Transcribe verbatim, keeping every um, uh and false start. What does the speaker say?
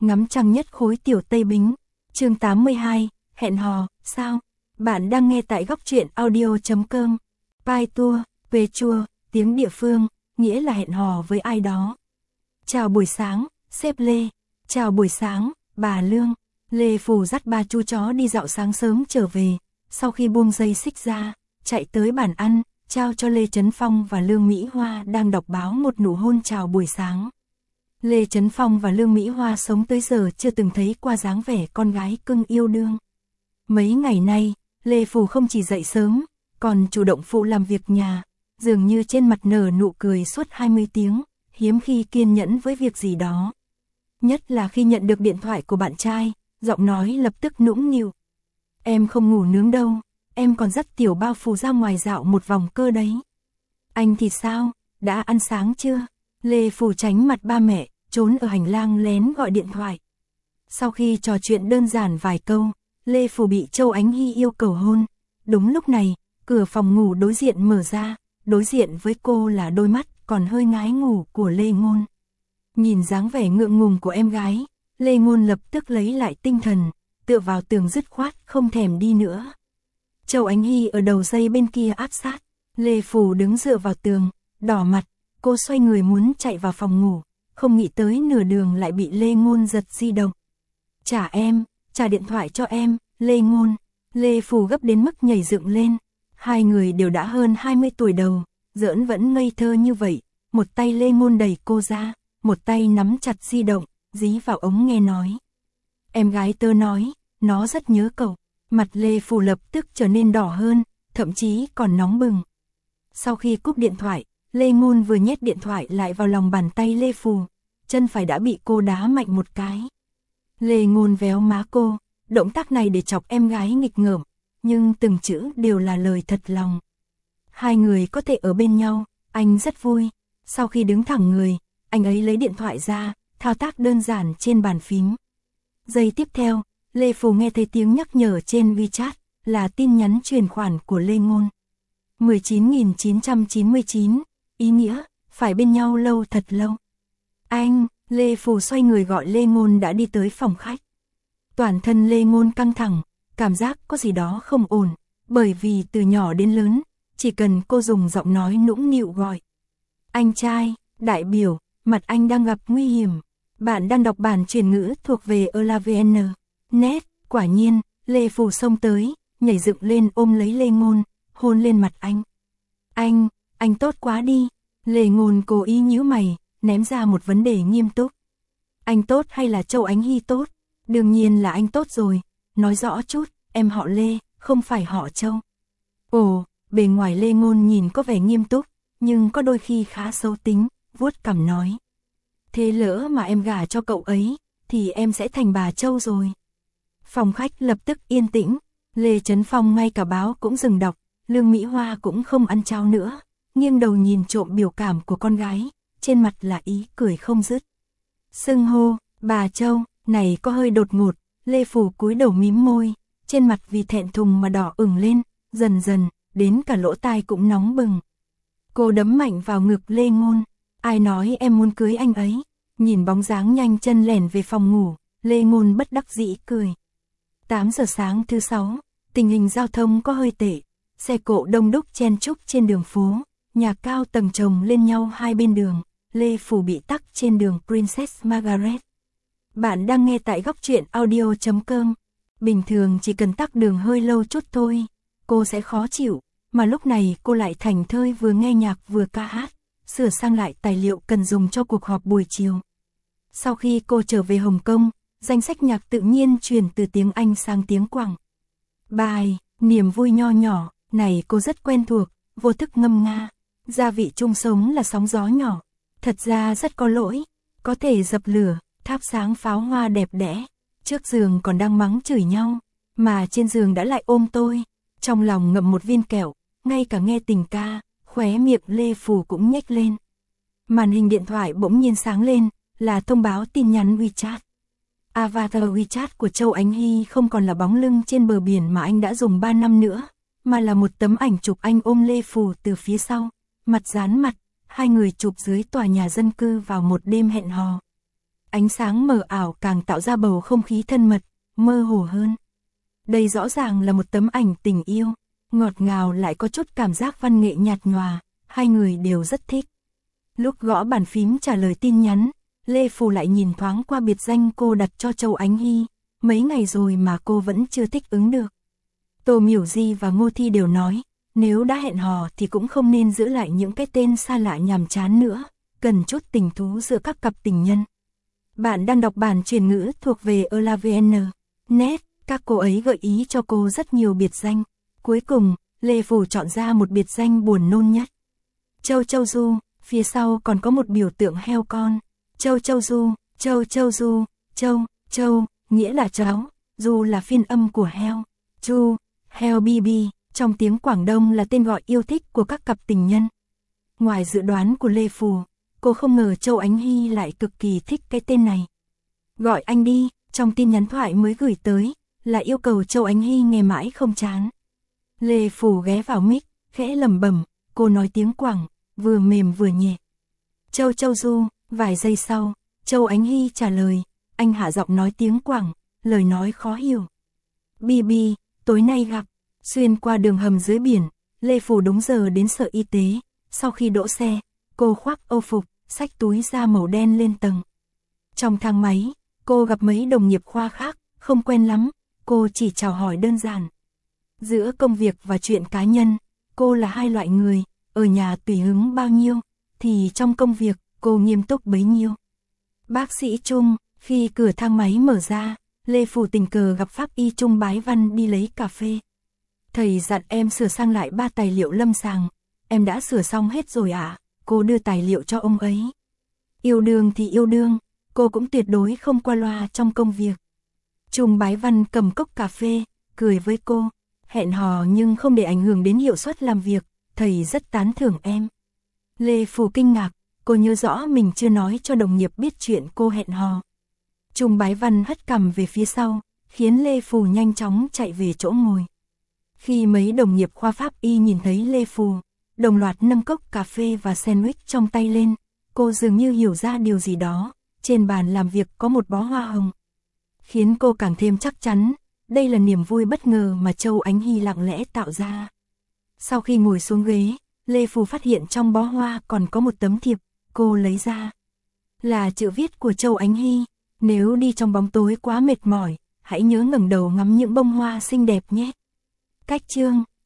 ngắm trăng nhất khối tiểu Tây Bính. Chương tám mươi hai, hẹn hò, sao? Bạn đang nghe tại góc truyện audio chấm com. Pai tour, về chua, tiếng địa phương, nghĩa là hẹn hò với ai đó. Chào buổi sáng, sếp Lê. Chào buổi sáng, bà Lương. Lê Phù dắt ba chú chó đi dạo sáng sớm trở về, sau khi buông dây xích ra, chạy tới bàn ăn, trao cho Lê Chấn Phong và Lương Mỹ Hoa đang đọc báo một nụ hôn chào buổi sáng. Lê Chấn Phong và Lương Mỹ Hoa sống tới giờ chưa từng thấy qua dáng vẻ con gái cưng yêu đương. Mấy ngày nay, Lê Phù không chỉ dậy sớm, còn chủ động phụ làm việc nhà, dường như trên mặt nở nụ cười suốt hai mươi tiếng, hiếm khi kiên nhẫn với việc gì đó. Nhất là khi nhận được điện thoại của bạn trai, giọng nói lập tức nũng nịu. Em không ngủ nướng đâu, em còn dắt tiểu bao Phù ra ngoài dạo một vòng cơ đấy. Anh thì sao, đã ăn sáng chưa? Lê Phù tránh mặt ba mẹ, trốn ở hành lang lén gọi điện thoại. Sau khi trò chuyện đơn giản vài câu, Lê Phù bị Châu Ánh Hy yêu cầu hôn. Đúng lúc này, cửa phòng ngủ đối diện mở ra, đối diện với cô là đôi mắt còn hơi ngái ngủ của Lê Ngôn. Nhìn dáng vẻ ngượng ngùng của em gái, Lê Ngôn lập tức lấy lại tinh thần, tựa vào tường dứt khoát không thèm đi nữa. Châu Ánh Hy ở đầu dây bên kia áp sát, Lê Phù đứng dựa vào tường, đỏ mặt, cô xoay người muốn chạy vào phòng ngủ, không nghĩ tới nửa đường lại bị Lê Ngôn giật di động. Trả em, trả điện thoại cho em, Lê Ngôn. Lê Phù gấp đến mức nhảy dựng lên, hai người đều đã hơn hai mươi tuổi đầu, giỡn vẫn ngây thơ như vậy, một tay Lê Ngôn đẩy cô ra, một tay nắm chặt di động, dí vào ống nghe nói. Em gái tớ nói, nó rất nhớ cậu. Mặt Lê Phù lập tức trở nên đỏ hơn, thậm chí còn nóng bừng. Sau khi cúp điện thoại, Lê Ngôn vừa nhét điện thoại lại vào lòng bàn tay Lê Phù, chân phải đã bị cô đá mạnh một cái. Lê Ngôn véo má cô, động tác này để chọc em gái nghịch ngợm, nhưng từng chữ đều là lời thật lòng. Hai người có thể ở bên nhau, anh rất vui. Sau khi đứng thẳng người, anh ấy lấy điện thoại ra, thao tác đơn giản trên bàn phím. Giây tiếp theo, Lê Phù nghe thấy tiếng nhắc nhở trên WeChat, là tin nhắn chuyển khoản của Lê Ngôn. mười chín nghìn chín trăm chín mươi chín, ý nghĩa, phải bên nhau lâu thật lâu. Anh, Lê Phù xoay người gọi Lê Ngôn đã đi tới phòng khách. Toàn thân Lê Ngôn căng thẳng, cảm giác có gì đó không ổn, bởi vì từ nhỏ đến lớn, chỉ cần cô dùng giọng nói nũng nịu gọi. Anh trai, đại biểu, mặt anh đang gặp nguy hiểm. Bạn đang đọc bản truyền ngữ thuộc về Elavn. Nét, quả nhiên, Lê Phù xông tới, nhảy dựng lên ôm lấy Lê Ngôn, hôn lên mặt anh. Anh, anh tốt quá đi. Lê Ngôn cố ý nhíu mày, ném ra một vấn đề nghiêm túc. Anh tốt hay là Châu Ánh Hy tốt? Đương nhiên là anh tốt rồi, nói rõ chút, em họ Lê, không phải họ Châu. Ồ, bề ngoài Lê Ngôn nhìn có vẻ nghiêm túc, nhưng có đôi khi khá xấu tính, vuốt cằm nói. Thế lỡ mà em gả cho cậu ấy, thì em sẽ thành bà Châu rồi. Phòng khách lập tức yên tĩnh, Lê Chấn Phong ngay cả báo cũng dừng đọc, Lương Mỹ Hoa cũng không ăn cháo nữa, nghiêng đầu nhìn trộm biểu cảm của con gái, trên mặt là ý cười không dứt. Xưng hô, bà Châu, này có hơi đột ngột, Lê Phù cúi đầu mím môi, trên mặt vì thẹn thùng mà đỏ ửng lên, dần dần, đến cả lỗ tai cũng nóng bừng. Cô đấm mạnh vào ngực Lê Ngôn, ai nói em muốn cưới anh ấy? Nhìn bóng dáng nhanh chân lẻn về phòng ngủ, Lê Ngôn bất đắc dĩ cười. tám giờ sáng thứ sáu, tình hình giao thông có hơi tệ, xe cộ đông đúc chen chúc trên đường phố, nhà cao tầng chồng lên nhau hai bên đường, Lê Phù bị tắc trên đường Princess Margaret. Bạn đang nghe tại góc truyện audio chấm com. Bình thường chỉ cần tắc đường hơi lâu chút thôi, cô sẽ khó chịu, mà lúc này cô lại thảnh thơi vừa nghe nhạc vừa ca hát, sửa sang lại tài liệu cần dùng cho cuộc họp buổi chiều. Sau khi cô trở về Hồng Kông, danh sách nhạc tự nhiên chuyển từ tiếng Anh sang tiếng Quảng. Bài, niềm vui nho nhỏ, này cô rất quen thuộc, vô thức ngâm nga. Gia vị chung sống là sóng gió nhỏ, thật ra rất có lỗi, có thể dập lửa, thắp sáng pháo hoa đẹp đẽ. Trước giường còn đang mắng chửi nhau, mà trên giường đã lại ôm tôi, trong lòng ngậm một viên kẹo, ngay cả nghe tình ca, khóe miệng Lê Phù cũng nhếch lên. Màn hình điện thoại bỗng nhiên sáng lên, là thông báo tin nhắn WeChat. Avatar WeChat của Châu Ánh Hy không còn là bóng lưng trên bờ biển mà anh đã dùng ba năm nữa, mà là một tấm ảnh chụp anh ôm Lê Phù từ phía sau, mặt dán mặt, hai người chụp dưới tòa nhà dân cư vào một đêm hẹn hò. ánh sáng mờ ảo càng tạo ra bầu không khí thân mật, mơ hồ hơn. Đây rõ ràng là một tấm ảnh tình yêu, ngọt ngào lại có chút cảm giác văn nghệ nhạt nhòa, hai người đều rất thích. Lúc gõ bàn phím trả lời tin nhắn, Lê Phù lại nhìn thoáng qua biệt danh cô đặt cho Châu Ánh Hy, mấy ngày rồi mà cô vẫn chưa thích ứng được. Tô Miểu Di và Ngô Thi đều nói, nếu đã hẹn hò thì cũng không nên giữ lại những cái tên xa lạ nhàm chán nữa, cần chút tình thú giữa các cặp tình nhân. Bạn đang đọc bản truyền ngữ thuộc về elavn chấm net, các cô ấy gợi ý cho cô rất nhiều biệt danh. Cuối cùng, Lê Phù chọn ra một biệt danh buồn nôn nhất. Châu Châu Du, phía sau còn có một biểu tượng heo con. Châu Châu Du, Châu Châu Du, Châu, Châu, nghĩa là cháu, Du là phiên âm của heo, Chu, heo Bibi, trong tiếng Quảng Đông là tên gọi yêu thích của các cặp tình nhân. Ngoài dự đoán của Lê Phù, cô không ngờ Châu Ánh Hy lại cực kỳ thích cái tên này. Gọi anh đi, trong tin nhắn thoại mới gửi tới, là yêu cầu Châu Ánh Hy nghe mãi không chán. Lê Phù ghé vào mic, khẽ lẩm bẩm, cô nói tiếng Quảng, vừa mềm vừa nhẹ. Châu Châu Du, vài giây sau, Châu Ánh Hy trả lời, anh hạ giọng nói tiếng Quảng, lời nói khó hiểu. Bibi, tối nay gặp, xuyên qua đường hầm dưới biển, Lê Phù đúng giờ đến sở y tế, sau khi đỗ xe, cô khoác âu phục, xách túi da màu đen lên tầng. Trong thang máy, cô gặp mấy đồng nghiệp khoa khác, không quen lắm, cô chỉ chào hỏi đơn giản. Giữa công việc và chuyện cá nhân, cô là hai loại người, ở nhà tùy hứng bao nhiêu, thì trong công việc, cô nghiêm túc bấy nhiêu. Bác sĩ Trung, khi cửa thang máy mở ra, Lê Phù tình cờ gặp Pháp y Trung Bái Văn đi lấy cà phê. Thầy dặn em sửa sang lại ba tài liệu lâm sàng, em đã sửa xong hết rồi ạ, à? Cô đưa tài liệu cho ông ấy. Yêu đương thì yêu đương, cô cũng tuyệt đối không qua loa trong công việc. Trung Bái Văn cầm cốc cà phê, cười với cô, hẹn hò nhưng không để ảnh hưởng đến hiệu suất làm việc, thầy rất tán thưởng em. Lê Phù kinh ngạc, cô nhớ rõ mình chưa nói cho đồng nghiệp biết chuyện cô hẹn hò. Trung Bái Văn hất cằm về phía sau, khiến Lê Phù nhanh chóng chạy về chỗ ngồi. Khi mấy đồng nghiệp khoa pháp y nhìn thấy Lê Phù, đồng loạt nâng cốc cà phê và sandwich trong tay lên, cô dường như hiểu ra điều gì đó, trên bàn làm việc có một bó hoa hồng. Khiến cô càng thêm chắc chắn, đây là niềm vui bất ngờ mà Châu Ánh Hy lặng lẽ tạo ra. Sau khi ngồi xuống ghế, Lê Phù phát hiện trong bó hoa còn có một tấm thiệp, cô lấy ra. Là chữ viết của Châu Ánh Hy, nếu đi trong bóng tối quá mệt mỏi, hãy nhớ ngẩng đầu ngắm những bông hoa xinh đẹp nhé. Cách chương